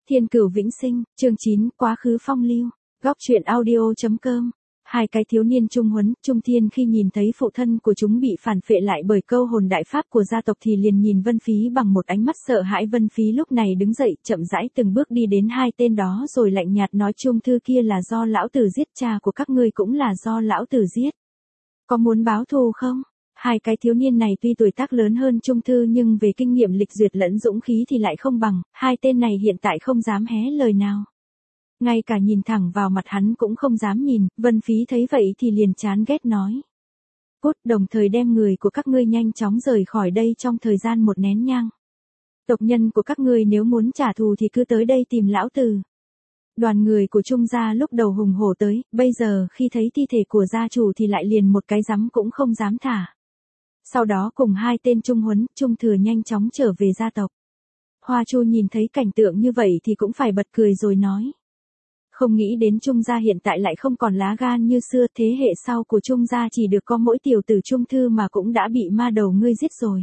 Thiên Cửu Vĩnh Sinh, chương 9, Quá khứ phong lưu. Góc truyện audio.com. Hai cái thiếu niên Trung Huấn, Trung Thiên khi nhìn thấy phụ thân của chúng bị phản phệ lại bởi câu hồn đại pháp của gia tộc thì liền nhìn Vân Phí bằng một ánh mắt sợ hãi. Vân Phí lúc này đứng dậy, chậm rãi từng bước đi đến hai tên đó rồi lạnh nhạt nói: Trung Thư kia là do lão tử giết, cha của các ngươi cũng là do lão tử giết. Có muốn báo thù không? Hai cái thiếu niên này tuy tuổi tác lớn hơn Trung Thư nhưng về kinh nghiệm lịch duyệt lẫn dũng khí thì lại không bằng, hai tên này hiện tại không dám hé lời nào. Ngay cả nhìn thẳng vào mặt hắn cũng không dám nhìn. Vân Phí thấy vậy thì liền chán ghét nói: Cút, đồng thời đem người của các ngươi nhanh chóng rời khỏi đây trong thời gian một nén nhang. Tộc nhân của các ngươi nếu muốn trả thù thì cứ tới đây tìm lão tử. Đoàn người của Trung gia lúc đầu hùng hổ tới, bây giờ khi thấy thi thể của gia chủ thì lại liền một cái rắm cũng không dám thả. Sau đó cùng hai tên Trung Huấn, Trung Thừa nhanh chóng trở về gia tộc. Hoa Chu nhìn thấy cảnh tượng như vậy thì cũng phải bật cười rồi nói: Không nghĩ đến Trung gia hiện tại lại không còn lá gan như xưa, thế hệ sau của Trung gia chỉ được có mỗi tiểu tử Trung Thư mà cũng đã bị ma đầu ngươi giết rồi.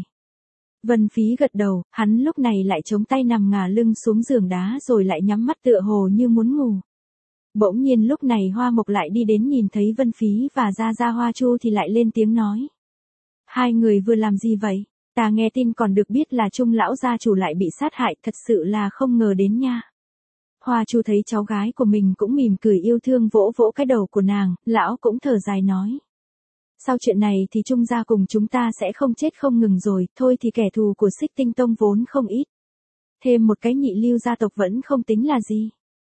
Vân Phí gật đầu, hắn lúc này lại chống tay nằm ngả lưng xuống giường đá rồi lại nhắm mắt tựa hồ như muốn ngủ. Bỗng nhiên lúc này Hoa Mộc lại đi đến nhìn thấy Vân Phí và Gia Gia Hoa Chu thì lại lên tiếng nói: Hai người vừa làm gì vậy? Ta nghe tin còn được biết là Trung lão gia chủ lại bị sát hại, thật sự là không ngờ đến nha. Hoa Chu thấy cháu gái của mình cũng mỉm cười yêu thương vỗ vỗ cái đầu của nàng, lão cũng thở dài nói: Sau chuyện này thì Trung gia cùng chúng ta sẽ không chết không ngừng rồi, thôi thì kẻ thù của Xích Tinh Tông vốn không ít. Thêm một cái nhị lưu gia tộc vẫn không tính là gì.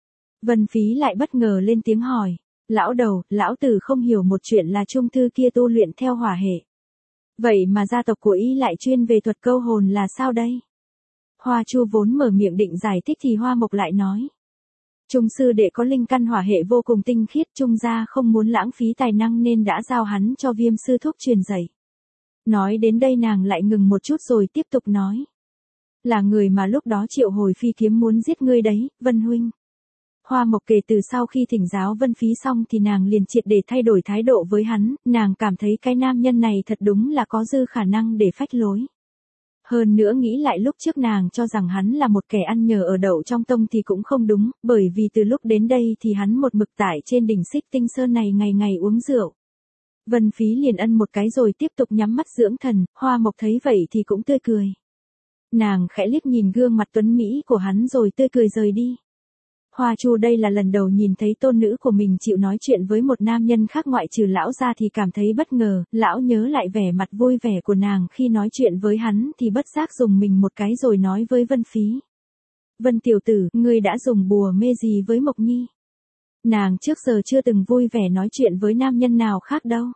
Vân Phí lại bất ngờ lên tiếng hỏi: Lão đầu, lão tử không hiểu một chuyện là Trung Thư kia tu luyện theo hỏa hệ. Vậy mà gia tộc của y lại chuyên về thuật câu hồn là sao đây? Hoa Chu vốn mở miệng định giải thích thì Hoa Mộc lại nói: Trung sư đệ có linh căn hỏa hệ vô cùng tinh khiết, Trung gia không muốn lãng phí tài năng nên đã giao hắn cho Viêm sư thúc truyền dạy. Nói đến đây nàng lại ngừng một chút rồi tiếp tục nói: Là người mà lúc đó triệu hồi phi kiếm muốn giết ngươi đấy, Vân huynh. Hoa Mộc kể từ sau khi thỉnh giáo Vân Phí xong thì nàng liền triệt để thay đổi thái độ với hắn, nàng cảm thấy cái nam nhân này thật đúng là có dư khả năng để phách lối. Hơn nữa nghĩ lại lúc trước nàng cho rằng hắn là một kẻ ăn nhờ ở đậu trong tông thì cũng không đúng, bởi vì từ lúc đến đây thì hắn một mực tại trên đỉnh Xích Tinh Sơn này ngày ngày uống rượu. Vân Phí liền ân một cái rồi tiếp tục nhắm mắt dưỡng thần, Hoa Mộc thấy vậy thì cũng tươi cười. Nàng khẽ liếc nhìn gương mặt tuấn mỹ của hắn rồi tươi cười rời đi. Hoa Chu đây là lần đầu nhìn thấy tôn nữ của mình chịu nói chuyện với một nam nhân khác ngoại trừ lão ra thì cảm thấy bất ngờ, lão nhớ lại vẻ mặt vui vẻ của nàng khi nói chuyện với hắn thì bất giác dùng mình một cái rồi nói với Vân Phí: Vân tiểu tử, ngươi đã dùng bùa mê gì với Mộc Nhi? Nàng trước giờ chưa từng vui vẻ nói chuyện với nam nhân nào khác đâu.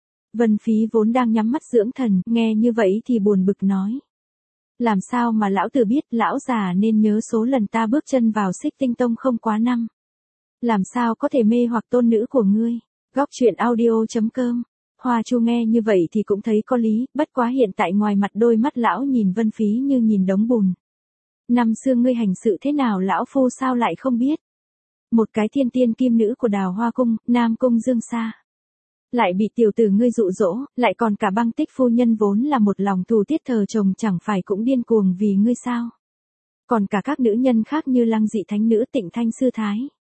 Vân Phí vốn đang nhắm mắt dưỡng thần, nghe như vậy thì buồn bực nói: Làm sao mà lão tử biết, lão già nên nhớ số lần ta bước chân vào Xích Tinh Tông không quá năm. Làm sao có thể mê hoặc tôn nữ của ngươi? Góc truyện audio.com. Hoa Chu nghe như vậy thì cũng thấy có lý, bất quá hiện tại ngoài mặt đôi mắt lão nhìn Vân Phí như nhìn đống bùn. Năm xưa ngươi hành sự thế nào lão phu sao lại không biết? Một cái thiên tiên kim nữ của Đào Hoa Cung, Nam Cung Dương Sa. Lại bị tiểu tử ngươi dụ dỗ, lại còn cả Băng Tích phu nhân vốn là một lòng thù tiết thờ chồng chẳng phải cũng điên cuồng vì ngươi sao? Còn cả các nữ nhân khác như Lăng Dị Thánh Nữ, Tịnh Thanh Sư Thái.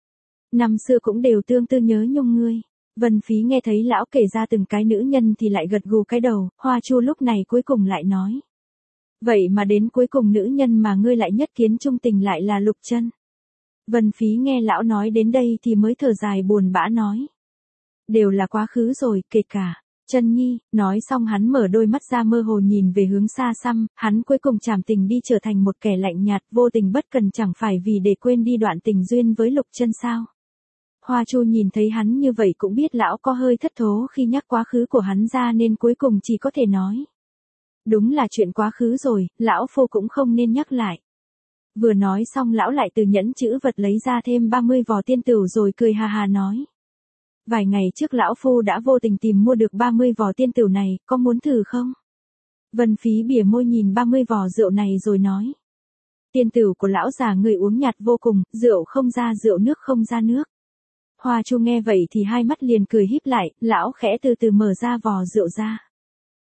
Năm xưa cũng đều tương tư nhớ nhung ngươi. Vân Phí nghe thấy lão kể ra từng cái nữ nhân thì lại gật gù cái đầu, Hoa Chu lúc này cuối cùng lại nói: Vậy mà đến cuối cùng nữ nhân mà ngươi lại nhất kiến trung tình lại là Lục Chân. Vân Phí nghe lão nói đến đây thì mới thở dài buồn bã nói: Đều là quá khứ rồi, kể cả Chân Nhi. Nói xong hắn mở đôi mắt ra mơ hồ nhìn về hướng xa xăm, hắn cuối cùng trảm tình đi trở thành một kẻ lạnh nhạt vô tình bất cần, chẳng phải vì để quên đi đoạn tình duyên với Lục Chân sao? Hoa Chu nhìn thấy hắn như vậy cũng biết lão có hơi thất thố khi nhắc quá khứ của hắn ra nên cuối cùng chỉ có thể nói: Đúng là chuyện quá khứ rồi, lão phu cũng không nên nhắc lại. Vừa nói xong lão lại từ nhẫn chữ vật lấy ra thêm 30 vò tiên tửu rồi cười hà hà nói: Vài ngày trước lão phu đã vô tình tìm mua được 30 vò tiên tửu này, có muốn thử không? Vân Phí bỉa môi nhìn 30 vò rượu này rồi nói: Tiên tửu của lão già người uống nhạt vô cùng, rượu không ra rượu, nước không ra nước. Hoa Chu nghe vậy thì hai mắt liền cười híp lại, lão khẽ từ từ mở ra vò rượu ra.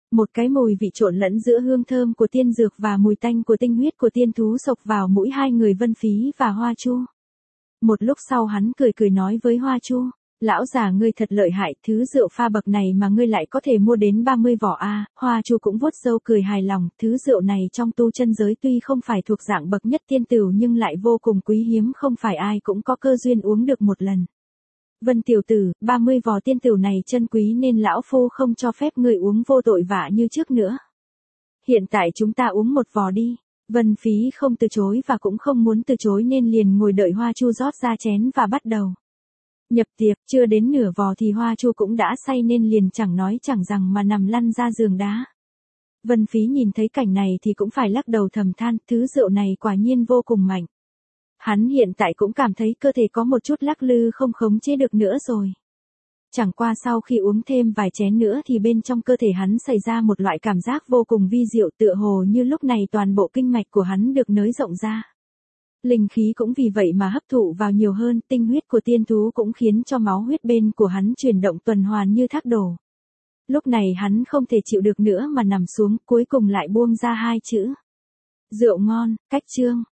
Một cái mùi vị trộn lẫn giữa hương thơm của tiên dược và mùi tanh của tinh huyết của tiên thú xộc vào mũi hai người Vân Phí và Hoa Chu. Một lúc sau hắn cười cười nói với Hoa Chu, lão già ngươi thật lợi hại, thứ rượu pha bậc này mà ngươi lại có thể mua đến 30 vỏ a. Hoa Chu cũng vuốt râu cười hài lòng, thứ rượu này trong tu chân giới tuy không phải thuộc dạng bậc nhất tiên tửu nhưng lại vô cùng quý hiếm, không phải ai cũng có cơ duyên uống được một lần. Vân tiểu tử, 30 vò tiên tửu này chân quý nên lão phu không cho phép ngươi uống vô tội vạ như trước nữa. Hiện tại chúng ta uống một vò đi. Vân Phí không từ chối và cũng không muốn từ chối nên liền ngồi đợi Hoa Chu rót ra chén và bắt đầu. Nhập tiệc, chưa đến nửa vò thì Hoa Chu cũng đã say nên liền chẳng nói chẳng rằng mà nằm lăn ra giường đá. Vân Phí nhìn thấy cảnh này thì cũng phải lắc đầu thầm than, thứ rượu này quả nhiên vô cùng mạnh. Hắn hiện tại cũng cảm thấy cơ thể có một chút lắc lư không khống chế được nữa rồi. Chẳng qua sau khi uống thêm vài chén nữa thì bên trong cơ thể hắn xảy ra một loại cảm giác vô cùng vi diệu, tựa hồ như lúc này toàn bộ kinh mạch của hắn được nới rộng ra. Linh khí cũng vì vậy mà hấp thụ vào nhiều hơn, tinh huyết của tiên thú cũng khiến cho máu huyết bên của hắn chuyển động tuần hoàn như thác đổ. Lúc này hắn không thể chịu được nữa mà nằm xuống, cuối cùng lại buông ra hai chữ. Rượu ngon, cách chương.